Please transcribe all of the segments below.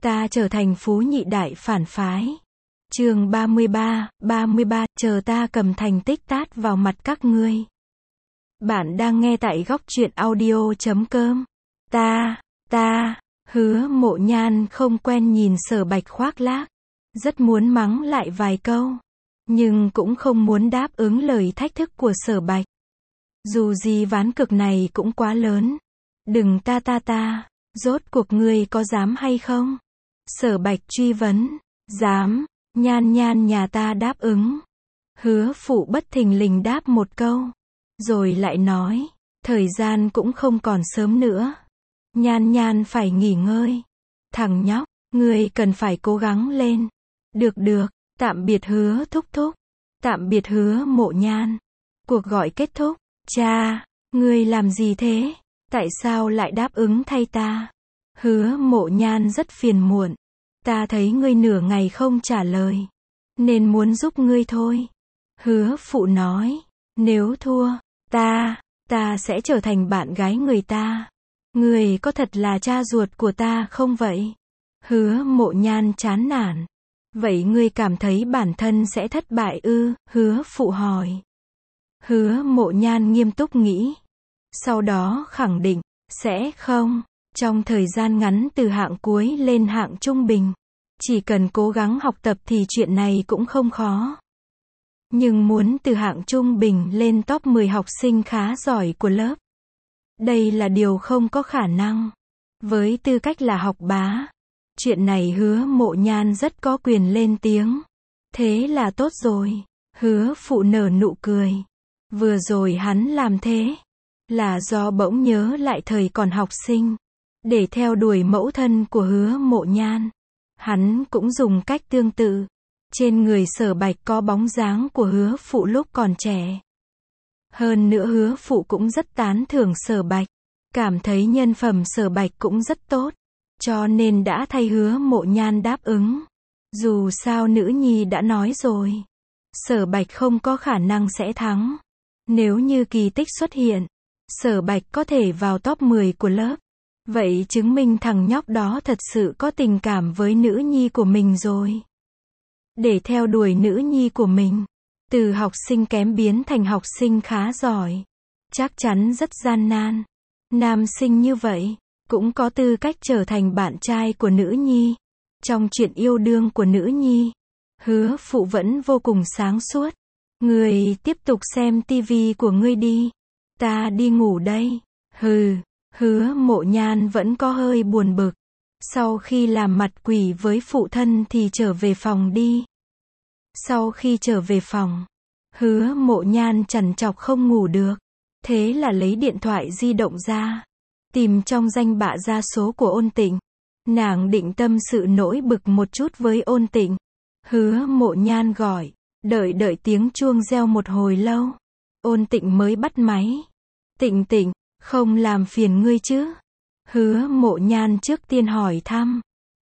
Ta trở thành phú nhị đại phản phái. Chương 33, chờ ta cầm thành tích tát vào mặt các ngươi. Bạn đang nghe tại góc truyện audio.com. Hứa Mộ Nhan không quen nhìn Sở Bạch khoác lác, rất muốn mắng lại vài câu, nhưng cũng không muốn đáp ứng lời thách thức của Sở Bạch. Dù gì ván cược này cũng quá lớn. Đừng rốt cuộc ngươi có dám hay không? Sở Bạch truy vấn. Dám. Nhan Nhan nhà ta đáp ứng. Hứa Phụ bất thình lình đáp một câu, rồi lại nói, thời gian cũng không còn sớm nữa. Nhan Nhan phải nghỉ ngơi. Thằng nhóc, ngươi cần phải cố gắng lên. Được, tạm biệt Hứa thúc thúc. Tạm biệt Hứa Mộ Nhan. Cuộc gọi kết thúc. Cha, ngươi làm gì thế? Tại sao lại đáp ứng thay ta? Hứa Mộ Nhan rất phiền muộn. Ta thấy ngươi nửa ngày không trả lời, nên muốn giúp ngươi thôi. Hứa Phụ nói, nếu thua, ta sẽ trở thành bạn gái người ta. Ngươi có thật là cha ruột của ta không vậy? Hứa Mộ Nhan chán nản. Vậy ngươi cảm thấy bản thân sẽ thất bại ư? Hứa Phụ hỏi. Hứa Mộ Nhan nghiêm túc nghĩ, sau đó khẳng định, sẽ không. Trong thời gian ngắn từ hạng cuối lên hạng trung bình, chỉ cần cố gắng học tập thì chuyện này cũng không khó. Nhưng muốn từ hạng trung bình lên top 10 học sinh khá giỏi của lớp, đây là điều không có khả năng. Với tư cách là học bá, chuyện này Hứa Mộ Nhan rất có quyền lên tiếng. Thế là tốt rồi. Hứa Phụ nở nụ cười. Vừa rồi hắn làm thế là do bỗng nhớ lại thời còn học sinh, để theo đuổi mẫu thân của Hứa Mộ Nhan. Hắn cũng dùng cách tương tự. Trên người Sở Bạch có bóng dáng của Hứa Phụ lúc còn trẻ. Hơn nữa Hứa Phụ cũng rất tán thưởng Sở Bạch, cảm thấy nhân phẩm Sở Bạch cũng rất tốt, cho nên đã thay Hứa Mộ Nhan đáp ứng. Dù sao nữ nhi đã nói rồi, Sở Bạch không có khả năng sẽ thắng. Nếu như kỳ tích xuất hiện, Sở Bạch có thể vào top 10 của lớp, vậy chứng minh thằng nhóc đó thật sự có tình cảm với nữ nhi của mình rồi. Để theo đuổi nữ nhi của mình, từ học sinh kém biến thành học sinh khá giỏi, chắc chắn rất gian nan. Nam sinh như vậy, cũng có tư cách trở thành bạn trai của nữ nhi. Trong chuyện yêu đương của nữ nhi, Hứa Phụ vẫn vô cùng sáng suốt. Ngươi tiếp tục xem tivi của ngươi đi. Ta đi ngủ đây. Hứa Mộ Nhan vẫn có hơi buồn bực. Sau khi làm mặt quỷ với phụ thân thì trở về phòng đi. Sau khi trở về phòng, Hứa Mộ Nhan trằn trọc không ngủ được. Thế là lấy điện thoại di động ra, tìm trong danh bạ ra số của Ôn Tịnh. Nàng định tâm sự nỗi bực một chút với Ôn Tịnh. Hứa Mộ Nhan gọi, đợi tiếng chuông reo một hồi lâu, Ôn Tịnh mới bắt máy. Tịnh, không làm phiền ngươi chứ? Hứa Mộ Nhan trước tiên hỏi thăm.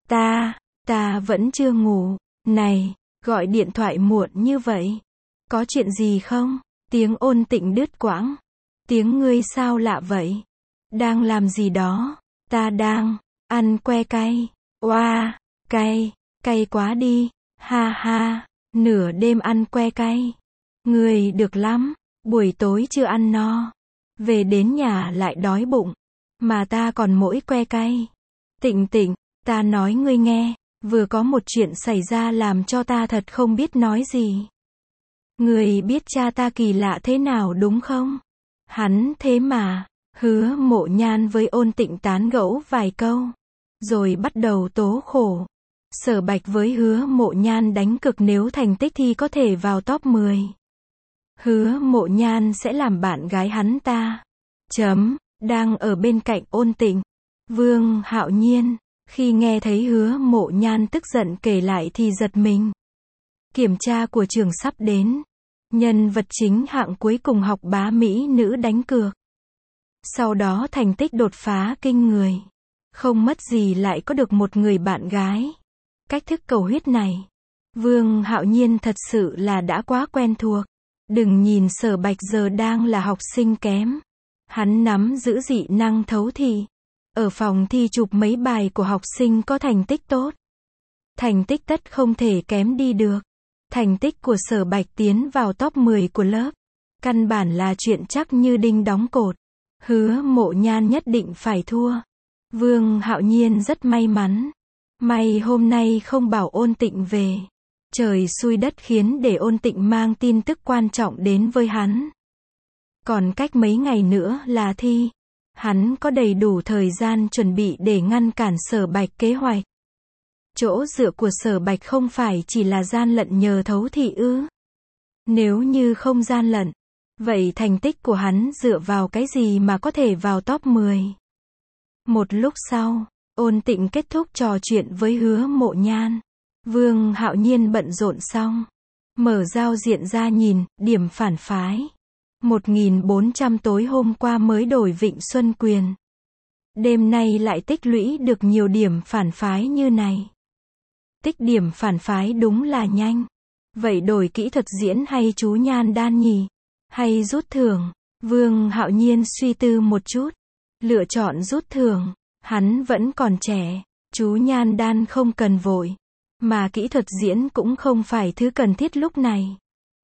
Ta vẫn chưa ngủ. Này, gọi điện thoại muộn như vậy, có chuyện gì không? Tiếng Ôn Tịnh đứt quãng. Tiếng ngươi sao lạ vậy? Đang làm gì đó? Ta đang ăn que cay. Oa, cay quá đi. Ha, nửa đêm ăn que cay. Ngươi được lắm, buổi tối chưa ăn no, về đến nhà lại đói bụng, mà ta còn mỗi que cay. Tịnh, ta nói ngươi nghe, vừa có một chuyện xảy ra làm cho ta thật không biết nói gì. Ngươi biết cha ta kỳ lạ thế nào đúng không? Hắn thế mà. Hứa Mộ Nhan với Ôn Tịnh tán gẫu vài câu, rồi bắt đầu tố khổ. Sở Bạch với Hứa Mộ Nhan đánh cực nếu thành tích thi có thể vào top 10. Hứa Mộ Nhan sẽ làm bạn gái hắn ta. Đang ở bên cạnh Ôn Tịnh, Vương Hạo Nhiên, khi nghe thấy Hứa Mộ Nhan tức giận kể lại thì giật mình. Kiểm tra của trường sắp đến. Nhân vật chính hạng cuối cùng học bá mỹ nữ đánh cược. Sau đó thành tích đột phá kinh người. Không mất gì lại có được một người bạn gái. Cách thức cầu huyết này, Vương Hạo Nhiên thật sự là đã quá quen thuộc. Đừng nhìn Sở Bạch giờ đang là học sinh kém, hắn nắm giữ dị năng thấu thị. Ở phòng thi chụp mấy bài của học sinh có thành tích tốt. Thành tích tất không thể kém đi được. Thành tích của Sở Bạch tiến vào top 10 của lớp. Căn bản là chuyện chắc như đinh đóng cột. Hứa Mộ Nhan nhất định phải thua. Vương Hạo Nhiên rất may mắn. May hôm nay không bảo Ôn Tịnh về. Trời xui đất khiến để Ôn Tịnh mang tin tức quan trọng đến với hắn. Còn cách mấy ngày nữa là thi. Hắn có đầy đủ thời gian chuẩn bị để ngăn cản Sở Bạch kế hoạch. Chỗ dựa của Sở Bạch không phải chỉ là gian lận nhờ thấu thị ư? Nếu như không gian lận, vậy thành tích của hắn dựa vào cái gì mà có thể vào top 10? Một lúc sau, Ôn Tịnh kết thúc trò chuyện với Hứa Mộ Nhan. Vương Hạo Nhiên bận rộn xong, mở giao diện ra nhìn, điểm phản phái. 1.400 tối hôm qua mới đổi Vịnh Xuân Quyền. Đêm nay lại tích lũy được nhiều điểm phản phái như này. Tích điểm phản phái đúng là nhanh. Vậy đổi kỹ thuật diễn hay chú Nhan Đan nhỉ? Hay rút thưởng? Vương Hạo Nhiên suy tư một chút. Lựa chọn rút thưởng. Hắn vẫn còn trẻ. Chú Nhan Đan không cần vội. Mà kỹ thuật diễn cũng không phải thứ cần thiết lúc này.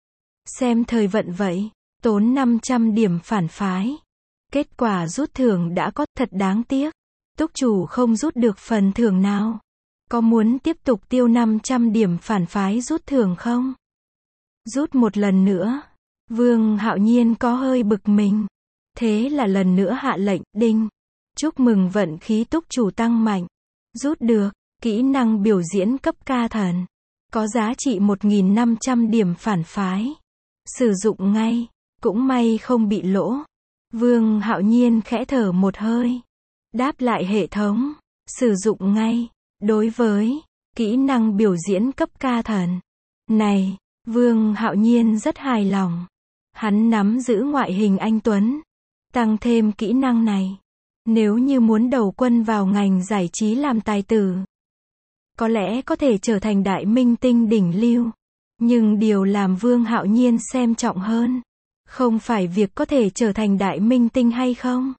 Xem thời vận vậy. Tốn 500 điểm phản phái. Kết quả rút thưởng đã có, thật đáng tiếc. Túc chủ không rút được phần thưởng nào. Có muốn tiếp tục tiêu 500 điểm phản phái rút thưởng không? Rút một lần nữa. Vương Hạo Nhiên có hơi bực mình. Thế là lần nữa hạ lệnh, đinh. Chúc mừng vận khí túc chủ tăng mạnh. Rút được, kỹ năng biểu diễn cấp ca thần. Có giá trị 1.500 điểm phản phái. Sử dụng ngay. Cũng may không bị lỗ. Vương Hạo Nhiên khẽ thở một hơi. Đáp lại hệ thống. Sử dụng ngay. Đối với kỹ năng biểu diễn cấp ca thần này, Vương Hạo Nhiên rất hài lòng. Hắn nắm giữ ngoại hình anh tuấn. Tăng thêm kỹ năng này, nếu như muốn đầu quân vào ngành giải trí làm tài tử, có lẽ có thể trở thành đại minh tinh đỉnh lưu. Nhưng điều làm Vương Hạo Nhiên xem trọng hơn, không phải việc có thể trở thành đại minh tinh hay không,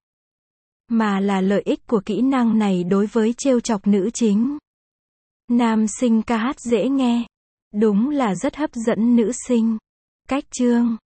mà là lợi ích của kỹ năng này đối với trêu chọc nữ chính. Nam sinh ca hát dễ nghe, đúng là rất hấp dẫn nữ sinh. Cách chương